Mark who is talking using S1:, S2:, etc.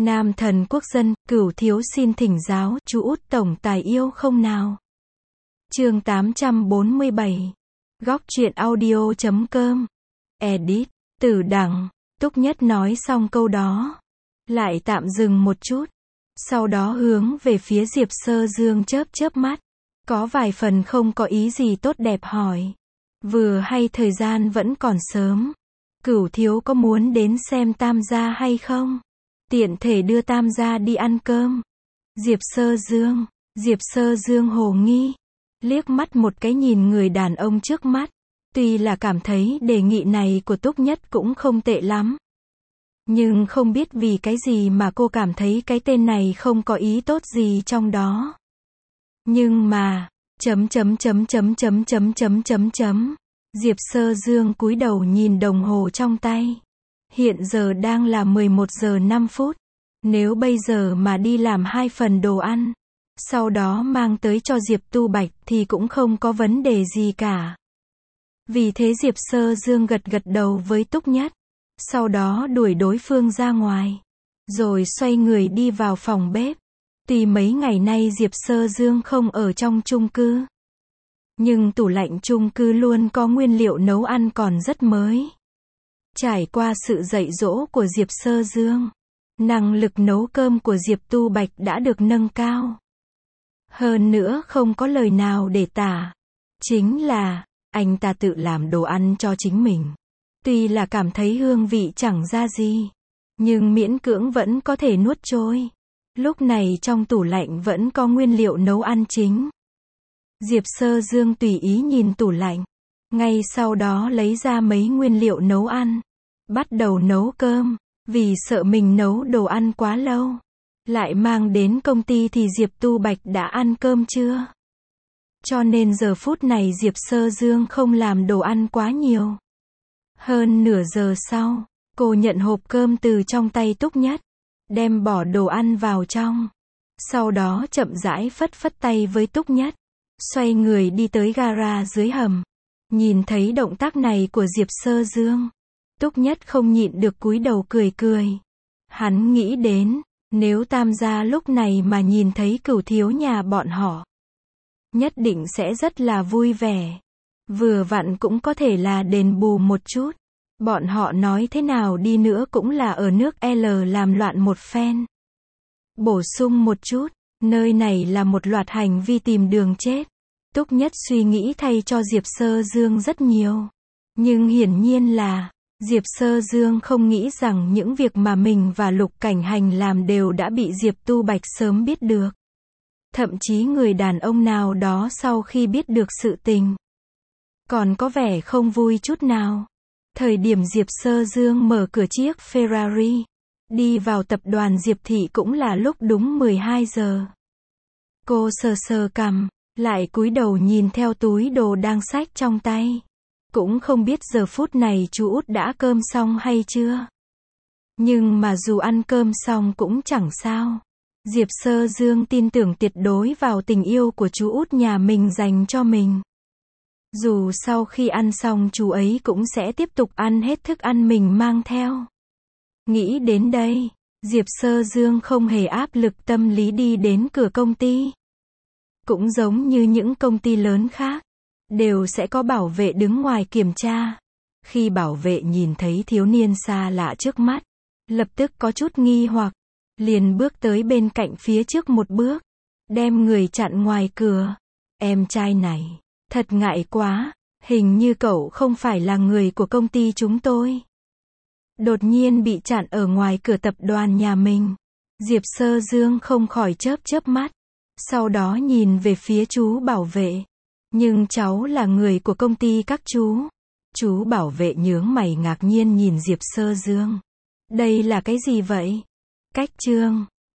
S1: Nam thần quốc dân, Cửu thiếu xin thỉnh giáo, chú út tổng tài yêu không nào? Chương 847. Góc truyện audio.com. Edit. Tử đẳng. Túc Nhất nói xong câu đó, lại tạm dừng một chút. Sau đó hướng về phía Diệp Sơ Dương chớp chớp mắt. Có vài phần không có ý gì tốt đẹp hỏi. Vừa hay thời gian vẫn còn sớm. Cửu thiếu có muốn đến xem Tam gia hay không? Tiện thể đưa Tam gia đi ăn cơm. Diệp Sơ Dương hồ nghi. Liếc mắt một cái nhìn người đàn ông trước mắt. Tuy là cảm thấy đề nghị này của Túc Nhất cũng không tệ lắm. Nhưng không biết vì cái gì mà cô cảm thấy cái tên này không có ý tốt gì trong đó. Nhưng mà, Diệp Sơ Dương cúi đầu nhìn đồng hồ trong tay. Hiện giờ đang là 11 giờ 5 phút. Nếu bây giờ mà đi làm 2 phần đồ ăn, sau đó mang tới cho Diệp Tu Bạch thì cũng không có vấn đề gì cả. Vì thế Diệp Sơ Dương gật gật đầu với Túc Nhất. Sau đó đuổi đối phương ra ngoài. Rồi xoay người đi vào phòng bếp. Tuy mấy ngày nay Diệp Sơ Dương không ở trong chung cư, nhưng tủ lạnh chung cư luôn có nguyên liệu nấu ăn còn rất mới. Trải qua sự dạy dỗ của Diệp Sơ Dương, năng lực nấu cơm của Diệp Tu Bạch đã được nâng cao. Hơn nữa không có lời nào để tả. Chính là, anh ta tự làm đồ ăn cho chính mình. Tuy là cảm thấy hương vị chẳng ra gì, nhưng miễn cưỡng vẫn có thể nuốt trôi. Lúc này trong tủ lạnh vẫn có nguyên liệu nấu ăn chính. Diệp Sơ Dương tùy ý nhìn tủ lạnh. Ngay sau đó lấy ra mấy nguyên liệu nấu ăn. Bắt đầu nấu cơm. Vì sợ mình nấu đồ ăn quá lâu, lại mang đến công ty thì Diệp Tu Bạch đã ăn cơm chưa. Cho nên giờ phút này Diệp Sơ Dương không làm đồ ăn quá nhiều. Hơn nửa giờ sau, cô nhận hộp cơm từ trong tay Túc Nhất, đem bỏ đồ ăn vào trong. Sau đó chậm rãi phất phất tay với Túc Nhất, xoay người đi tới gara dưới hầm. Nhìn thấy động tác này của Diệp Sơ Dương, Túc Nhất không nhịn được cúi đầu cười cười. Hắn nghĩ đến, nếu Tam gia lúc này mà nhìn thấy Cửu thiếu nhà bọn họ, nhất định sẽ rất là vui vẻ. Vừa vặn cũng có thể là đền bù một chút. Bọn họ nói thế nào đi nữa cũng là ở nước L làm loạn một phen. Bổ sung một chút, nơi này là một loạt hành vi tìm đường chết. Túc Nhất suy nghĩ thay cho Diệp Sơ Dương rất nhiều. Nhưng hiển nhiên là, Diệp Sơ Dương không nghĩ rằng những việc mà mình và Lục Cảnh Hành làm đều đã bị Diệp Tu Bạch sớm biết được. Thậm chí người đàn ông nào đó sau khi biết được sự tình, còn có vẻ không vui chút nào. Thời điểm Diệp Sơ Dương mở cửa chiếc Ferrari, đi vào tập đoàn Diệp Thị cũng là lúc đúng 12 giờ. Cô sờ sờ cằm, lại cúi đầu nhìn theo túi đồ đang xách trong tay. Cũng không biết giờ phút này chú út đã cơm xong hay chưa. Nhưng mà dù ăn cơm xong cũng chẳng sao. Diệp Sơ Dương tin tưởng tuyệt đối vào tình yêu của chú út nhà mình dành cho mình. Dù sau khi ăn xong chú ấy cũng sẽ tiếp tục ăn hết thức ăn mình mang theo. Nghĩ đến đây, Diệp Sơ Dương không hề áp lực tâm lý đi đến cửa công ty. Cũng giống như những công ty lớn khác, đều sẽ có bảo vệ đứng ngoài kiểm tra. Khi bảo vệ nhìn thấy thiếu niên xa lạ trước mắt, lập tức có chút nghi hoặc, liền bước tới bên cạnh phía trước một bước, đem người chặn ngoài cửa. Em trai này, thật ngại quá, hình như cậu không phải là người của công ty chúng tôi. Đột nhiên bị chặn ở ngoài cửa tập đoàn nhà mình. Diệp Sơ Dương không khỏi chớp chớp mắt, sau đó nhìn về phía chú bảo vệ. Nhưng cháu là người của công ty các chú. Chú bảo vệ nhướng mày ngạc nhiên nhìn Diệp Sơ Dương. Đây là cái gì vậy? Cách trương.